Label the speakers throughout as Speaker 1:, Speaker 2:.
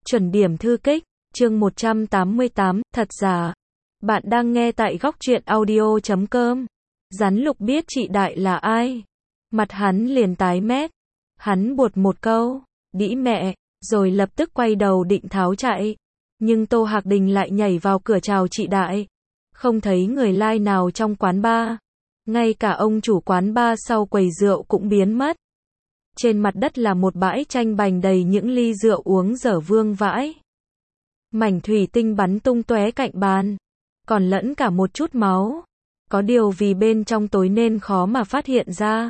Speaker 1: Chuẩn điểm thư kích, chương 188, thật giả. Bạn đang nghe tại góc truyện audio.com. Rắn Lục biết chị Đại là ai. Mặt hắn liền tái mét. Hắn buột một câu, đĩ mẹ, rồi lập tức quay đầu định tháo chạy. Nhưng Tô Hạc Đình lại nhảy vào cửa chào chị Đại. Không thấy người lai nào trong quán bar. Ngay cả ông chủ quán bar sau quầy rượu cũng biến mất. Trên mặt đất là một bãi tranh bành đầy những ly rượu uống dở vương vãi. Mảnh thủy tinh bắn tung tóe cạnh bàn, còn lẫn cả một chút máu. Có điều vì bên trong tối nên khó mà phát hiện ra.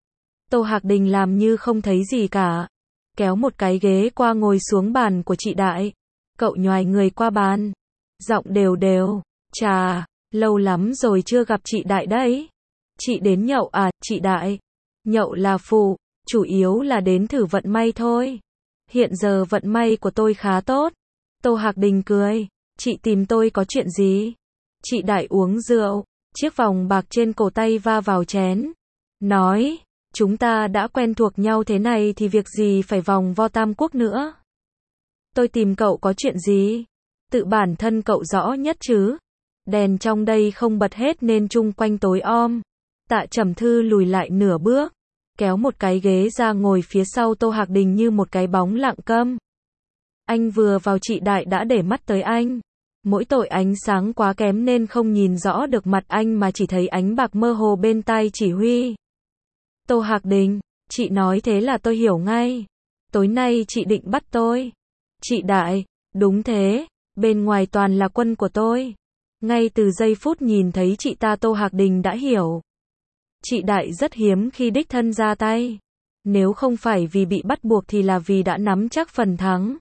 Speaker 1: Tô Hạc Đình làm như không thấy gì cả. Kéo một cái ghế qua ngồi xuống bàn của chị Đại. Cậu nhoài người qua bàn. Giọng đều đều. Chà, lâu lắm rồi chưa gặp chị Đại đấy. Chị đến nhậu à, chị Đại? Nhậu là phụ, chủ yếu là đến thử vận may thôi. Hiện giờ vận may của tôi khá tốt. Tô Hạc Đình cười. Chị tìm tôi có chuyện gì? Chị Đại uống rượu. Chiếc vòng bạc trên cổ tay va vào chén. Nói, chúng ta đã quen thuộc nhau thế này thì việc gì phải vòng vo tam quốc nữa. Tôi tìm cậu có chuyện gì? Tự bản thân cậu rõ nhất chứ. Đèn trong đây không bật hết nên chung quanh tối om. Tạ Trầm Thư lùi lại nửa bước. Kéo một cái ghế ra ngồi phía sau Tô Hạc Đình như một cái bóng lặng câm. Anh vừa vào chị Đại đã để mắt tới anh. Mỗi tội ánh sáng quá kém nên không nhìn rõ được mặt anh mà chỉ thấy ánh bạc mơ hồ bên tai chỉ huy. Tô Hạc Đình, chị nói thế là tôi hiểu ngay. Tối nay chị định bắt tôi. Chị Đại, đúng thế, bên ngoài toàn là quân của tôi. Ngay từ giây phút nhìn thấy chị ta Tô Hạc Đình đã hiểu. Chị Đại rất hiếm khi đích thân ra tay. Nếu không phải vì bị bắt buộc thì là vì đã nắm chắc phần thắng.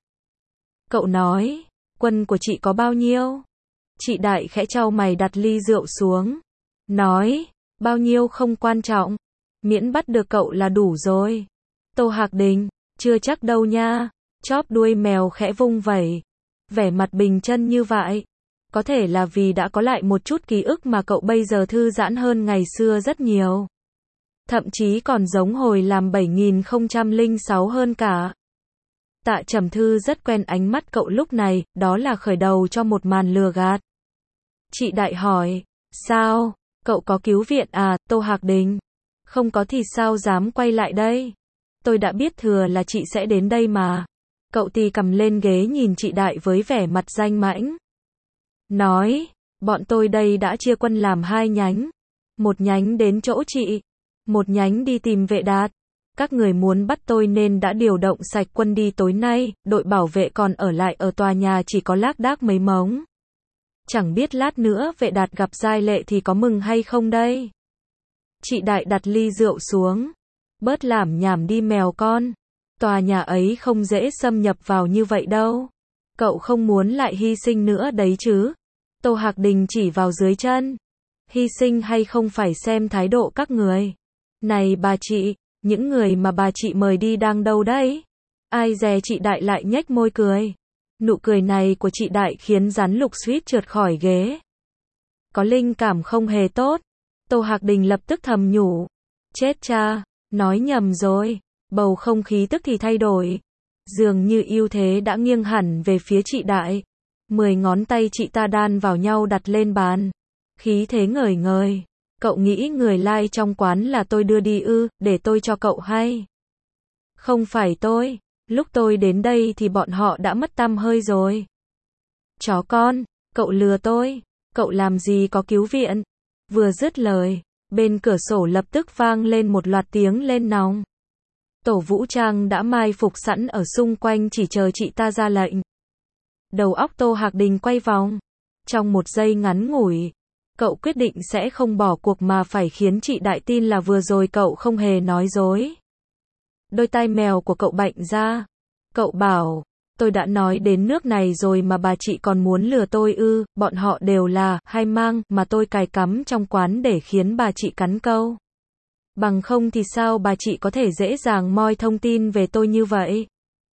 Speaker 1: Cậu nói, quân của chị có bao nhiêu? Chị Đại khẽ chau mày đặt ly rượu xuống. Nói, bao nhiêu không quan trọng. Miễn bắt được cậu là đủ rồi. Tô Hạc Đình, chưa chắc đâu nha. Chóp đuôi mèo khẽ vung vẩy. Vẻ mặt bình chân như vậy. Có thể là vì đã có lại một chút ký ức mà cậu bây giờ thư giãn hơn ngày xưa rất nhiều. Thậm chí còn giống hồi làm 7006 hơn cả. Tạ Trầm Thư rất quen ánh mắt cậu lúc này, đó là khởi đầu cho một màn lừa gạt. Chị Đại hỏi, sao, cậu có cứu viện à, Tô Hạc Đình? Không có thì sao dám quay lại đây? Tôi đã biết thừa là chị sẽ đến đây mà. Cậu tì cầm lên ghế nhìn chị Đại với vẻ mặt danh mãnh. Nói, bọn tôi đây đã chia quân làm hai nhánh. Một nhánh đến chỗ chị, một nhánh đi tìm Vệ Đạt. Các người muốn bắt tôi nên đã điều động sạch quân đi tối nay, đội bảo vệ còn ở lại ở tòa nhà chỉ có lác đác mấy mống. Chẳng biết lát nữa Vệ Đạt gặp giai lệ thì có mừng hay không đây? Chị Đại đặt ly rượu xuống. Bớt lảm nhảm đi mèo con. Tòa nhà ấy không dễ xâm nhập vào như vậy đâu. Cậu không muốn lại hy sinh nữa đấy chứ? Tô Hạc Đình chỉ vào dưới chân. Hy sinh hay không phải xem thái độ các người. Này bà chị, những người mà bà chị mời đi đang đâu đấy? Ai dè chị Đại lại nhếch môi cười. Nụ cười này của chị Đại khiến Rắn Lục suýt trượt khỏi ghế. Có linh cảm không hề tốt. Tô Hạc Đình lập tức thầm nhủ. Chết cha, nói nhầm rồi. Bầu không khí tức thì thay đổi. Dường như ưu thế đã nghiêng hẳn về phía chị Đại. 10 ngón tay chị ta đan vào nhau đặt lên bàn. Khí thế ngời ngời. Cậu nghĩ người lai trong quán là tôi đưa đi ư, để tôi cho cậu hay. Không phải tôi, lúc tôi đến đây thì bọn họ đã mất tăm hơi rồi. Chó con, cậu lừa tôi, cậu làm gì có cứu viện. Vừa dứt lời, bên cửa sổ lập tức vang lên một loạt tiếng lên nòng. Tổ vũ trang đã mai phục sẵn ở xung quanh chỉ chờ chị ta ra lệnh. Đầu óc Tô Hạc Đình quay vòng. Trong một giây ngắn ngủi, cậu quyết định sẽ không bỏ cuộc mà phải khiến chị Đại tin là vừa rồi cậu không hề nói dối. Đôi tai mèo của cậu bệnh ra. Cậu bảo, tôi đã nói đến nước này rồi mà bà chị còn muốn lừa tôi ư, bọn họ đều là hai mang mà tôi cài cắm trong quán để khiến bà chị cắn câu. Bằng không thì sao bà chị có thể dễ dàng moi thông tin về tôi như vậy?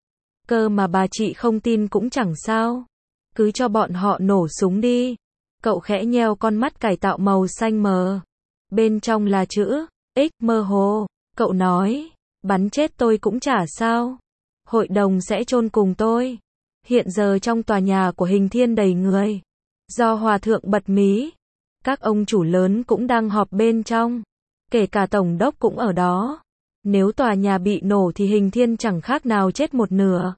Speaker 1: Cơ mà bà chị không tin cũng chẳng sao. Cứ cho bọn họ nổ súng đi. Cậu khẽ nheo con mắt cải tạo màu xanh mờ. Bên trong là chữ X mơ hồ. Cậu nói, bắn chết tôi cũng chả sao. Hội đồng sẽ chôn cùng tôi. Hiện giờ trong tòa nhà của Hình Thiên đầy người. Do hòa thượng bật mí. Các ông chủ lớn cũng đang họp bên trong. Kể cả tổng đốc cũng ở đó. Nếu tòa nhà bị nổ thì Hình Thiên chẳng khác nào chết một nửa.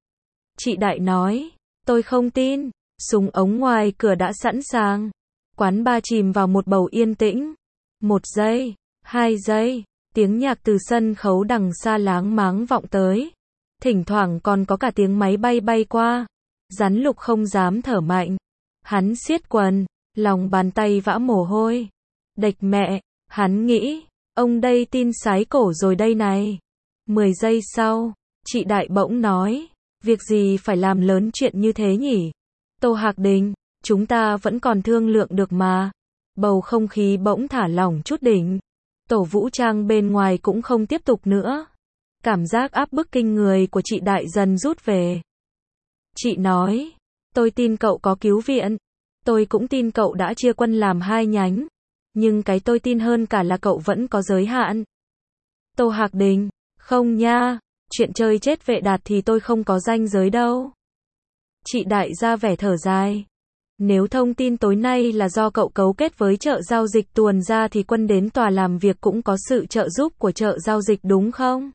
Speaker 1: Chị Đại nói, tôi không tin. Súng ống ngoài cửa đã sẵn sàng. Quán bar chìm vào một bầu yên tĩnh. 1 giây, 2 giây, tiếng nhạc từ sân khấu đằng xa láng máng vọng tới. Thỉnh thoảng còn có cả tiếng máy bay bay qua. Rắn Lục không dám thở mạnh. Hắn siết quần, lòng bàn tay vã mồ hôi. Địch mẹ, hắn nghĩ, ông đây tin sái cổ rồi đây này. 10 giây sau, chị Đại bỗng nói, việc gì phải làm lớn chuyện như thế nhỉ? Tô Hạc Đình, chúng ta vẫn còn thương lượng được mà. Bầu không khí bỗng thả lỏng chút đỉnh. Tổ vũ trang bên ngoài cũng không tiếp tục nữa. Cảm giác áp bức kinh người của chị Đại dần rút về. Chị nói, tôi tin cậu có cứu viện. Tôi cũng tin cậu đã chia quân làm 2 nhánh. Nhưng cái tôi tin hơn cả là cậu vẫn có giới hạn. Tô Hạc Đình, không nha, chuyện chơi chết vệ đạt thì tôi không có ranh giới đâu. Chị Đại ra vẻ thở dài. Nếu thông tin tối nay là do cậu cấu kết với chợ giao dịch tuồn ra thì quân đến tòa làm việc cũng có sự trợ giúp của chợ giao dịch đúng không?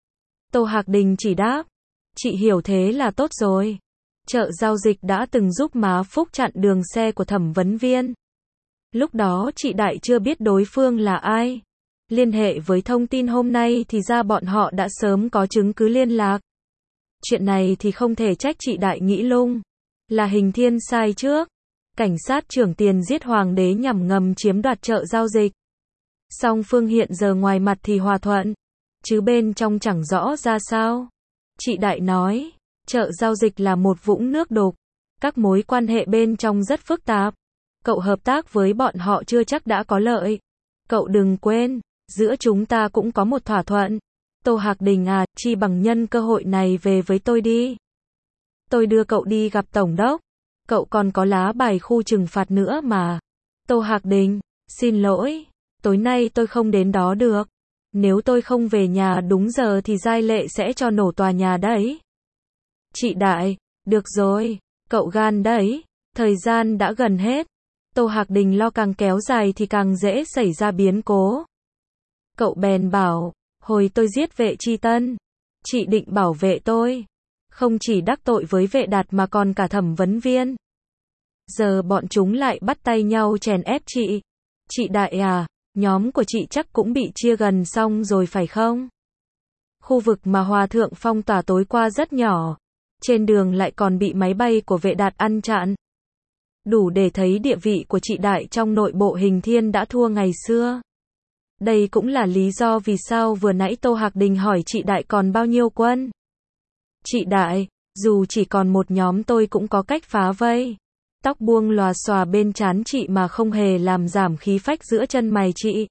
Speaker 1: Tô Hạc Đình chỉ đáp. Chị hiểu thế là tốt rồi. Chợ giao dịch đã từng giúp má Phúc chặn đường xe của thẩm vấn viên. Lúc đó chị Đại chưa biết đối phương là ai. Liên hệ với thông tin hôm nay thì ra bọn họ đã sớm có chứng cứ liên lạc. Chuyện này thì không thể trách chị Đại nghĩ lung. Là Hình Thiên sai trước. Cảnh sát trưởng tiền giết hoàng đế nhằm ngầm chiếm đoạt chợ giao dịch. Song phương hiện giờ ngoài mặt thì hòa thuận. Chứ bên trong chẳng rõ ra sao. Chị Đại nói, chợ giao dịch là một vũng nước đục. Các mối quan hệ bên trong rất phức tạp. Cậu hợp tác với bọn họ chưa chắc đã có lợi. Cậu đừng quên, giữa chúng ta cũng có một thỏa thuận. Tô Hạc Đình à, chi bằng nhân cơ hội này về với tôi đi. Tôi đưa cậu đi gặp tổng đốc. Cậu còn có lá bài khu trừng phạt nữa mà. Tô Hạc Đình, xin lỗi, tối nay tôi không đến đó được. Nếu tôi không về nhà đúng giờ thì Giai Lệ sẽ cho nổ tòa nhà đấy. Chị Đại, được rồi, cậu gan đấy, thời gian đã gần hết. Tô Hạc Đình lo càng kéo dài thì càng dễ xảy ra biến cố. Cậu bèn bảo, hồi tôi giết vệ Chi Tân, chị định bảo vệ tôi. Không chỉ đắc tội với vệ đạt mà còn cả thẩm vấn viên. Giờ bọn chúng lại bắt tay nhau chèn ép chị. Chị Đại à, nhóm của chị chắc cũng bị chia gần xong rồi phải không? Khu vực mà Hòa Thượng phong tỏa tối qua rất nhỏ. Trên đường lại còn bị máy bay của vệ đạt ăn chặn. Đủ để thấy địa vị của chị Đại trong nội bộ Hình Thiên đã thua ngày xưa. Đây cũng là lý do vì sao vừa nãy Tô Hạc Đình hỏi chị Đại còn bao nhiêu quân. Chị Đại, dù chỉ còn một nhóm tôi cũng có cách phá vây. Tóc buông lòa xòa bên trán chị mà không hề làm giảm khí phách giữa chân mày chị.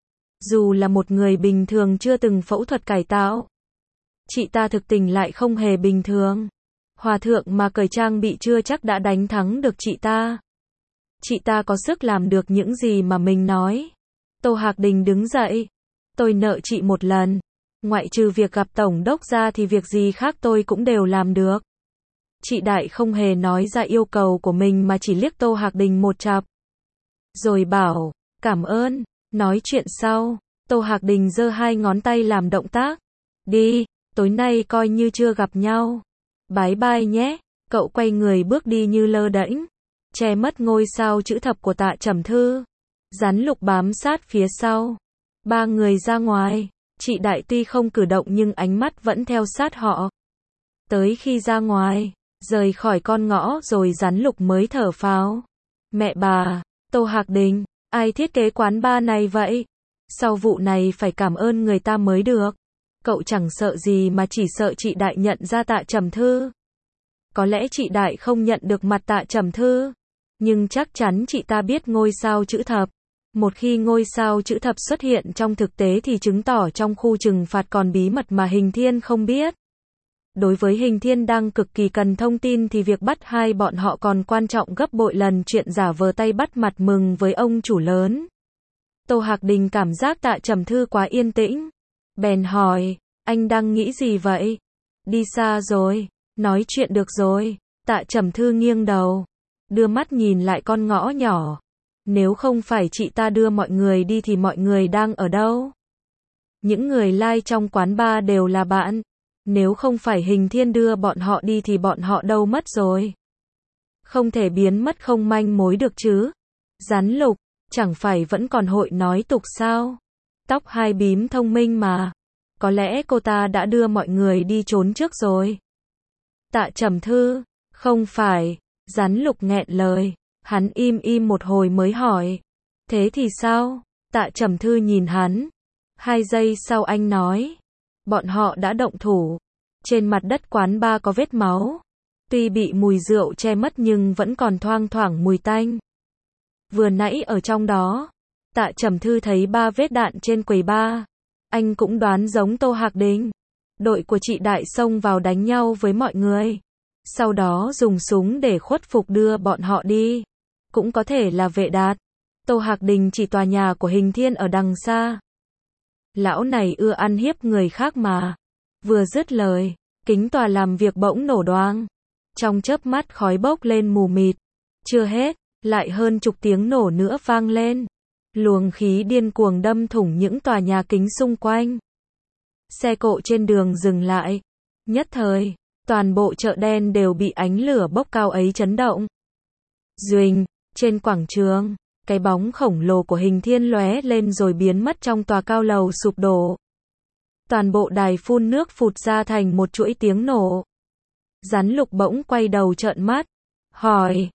Speaker 1: Dù là một người bình thường chưa từng phẫu thuật cải tạo, chị ta thực tình lại không hề bình thường. Hòa thượng mà cởi trang bị chưa chắc đã đánh thắng được chị ta. Chị ta có sức làm được những gì mà mình nói. Tô Hạc Đình đứng dậy. Tôi nợ chị một lần. Ngoại trừ việc gặp tổng đốc ra thì việc gì khác tôi cũng đều làm được. Chị Đại không hề nói ra yêu cầu của mình mà chỉ liếc Tô Hạc Đình một chặp. Rồi bảo, cảm ơn, nói chuyện sau. Tô Hạc Đình giơ 2 ngón tay làm động tác. Đi, tối nay coi như chưa gặp nhau. Bye bye nhé. Cậu quay người bước đi như lơ đễnh, che mất ngôi sao chữ thập của Tạ Trầm Thư. Rắn Lục bám sát phía sau. 3 người ra ngoài. Chị Đại tuy không cử động nhưng ánh mắt vẫn theo sát họ. Tới khi ra ngoài, rời khỏi con ngõ rồi Rắn Lục mới thở phào. Mẹ bà, Tô Hạc Đình, ai thiết kế quán bar này vậy? Sau vụ này phải cảm ơn người ta mới được. Cậu chẳng sợ gì mà chỉ sợ chị Đại nhận ra Tạ Trầm Thư. Có lẽ chị Đại không nhận được mặt Tạ Trầm Thư, nhưng chắc chắn chị ta biết ngôi sao chữ thập. Một khi ngôi sao chữ thập xuất hiện trong thực tế thì chứng tỏ trong khu trừng phạt còn bí mật mà Hình Thiên không biết. Đối với Hình Thiên đang cực kỳ cần thông tin thì việc bắt hai bọn họ còn quan trọng gấp bội lần chuyện giả vờ tay bắt mặt mừng với ông chủ lớn. Tô Hạc Đình cảm giác Tạ Trầm Thư quá yên tĩnh. Bèn hỏi, anh đang nghĩ gì vậy? Đi xa rồi, Nói chuyện được rồi. Tạ Trầm Thư nghiêng đầu, đưa mắt nhìn lại con ngõ nhỏ. Nếu không phải chị ta đưa mọi người đi thì mọi người đang ở đâu? Những người like trong quán bar đều là bạn. Nếu không phải Hình Thiên đưa bọn họ đi thì bọn họ đâu mất rồi? Không thể biến mất không manh mối được chứ. Rắn Lục, chẳng phải vẫn còn hội nói tục sao? Tóc hai bím thông minh mà. Có lẽ cô ta đã đưa mọi người đi trốn trước rồi. Tạ Trầm Thư, không phải. Rắn Lục nghẹn lời. Hắn im một hồi mới hỏi. Thế thì sao? Tạ Trầm Thư nhìn hắn. 2 giây sau anh nói. Bọn họ đã động thủ. Trên mặt đất quán bar có vết máu. Tuy bị mùi rượu che mất nhưng vẫn còn thoang thoảng mùi tanh. Vừa nãy ở trong đó, Tạ Trầm Thư thấy 3 vết đạn trên quầy bar. Anh cũng đoán giống Tô Hạc Đình. Đội của chị Đại xông vào đánh nhau với mọi người. Sau đó dùng súng để khuất phục đưa bọn họ đi. Cũng có thể là Vệ Đạt. Tô Hạc Đình chỉ tòa nhà của Hình Thiên ở đằng xa. Lão này ưa ăn hiếp người khác mà. Vừa dứt lời, kính tòa làm việc bỗng nổ đoang. Trong chớp mắt khói bốc lên mù mịt. Chưa hết, lại hơn chục tiếng nổ nữa vang lên. Luồng khí điên cuồng đâm thủng những tòa nhà kính xung quanh. Xe cộ trên đường dừng lại. Nhất thời, toàn bộ chợ đen đều bị ánh lửa bốc cao ấy chấn động. Duỳnh, trên quảng trường, cái bóng khổng lồ của Hình Thiên lóe lên rồi biến mất trong tòa cao lầu sụp đổ. Toàn bộ đài phun nước phụt ra thành một chuỗi tiếng nổ. Rắn Lục bỗng quay đầu trợn mắt. Hỏi,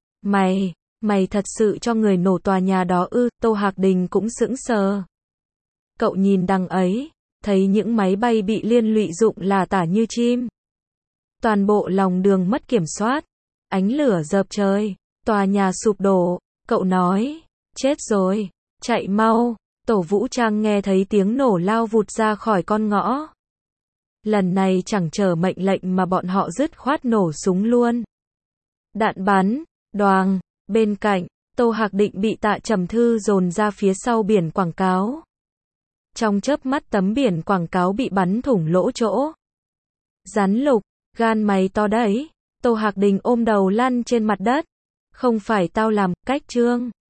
Speaker 1: mày thật sự cho người nổ tòa nhà đó ư? Tô Hạc Đình cũng sững sờ. Cậu nhìn đằng ấy, thấy những máy bay bị liên lụy rụng là tả như chim. Toàn bộ lòng đường mất kiểm soát. Ánh lửa dợp trời. Tòa nhà sụp đổ. Cậu nói, chết rồi, chạy mau. Tổ vũ trang nghe thấy tiếng nổ lao vụt ra khỏi con ngõ. Lần này chẳng chờ mệnh lệnh mà bọn họ dứt khoát nổ súng luôn. Đạn bắn, đoàng, bên cạnh, Tô Hạc Định bị Tạ Trầm Thư dồn ra phía sau biển quảng cáo. Trong chớp mắt tấm biển quảng cáo bị bắn thủng lỗ chỗ. Rắn Lục, gan mày to đấy. Tô Hạc Đình ôm đầu lăn trên mặt đất. Không phải tao làm, cách trương.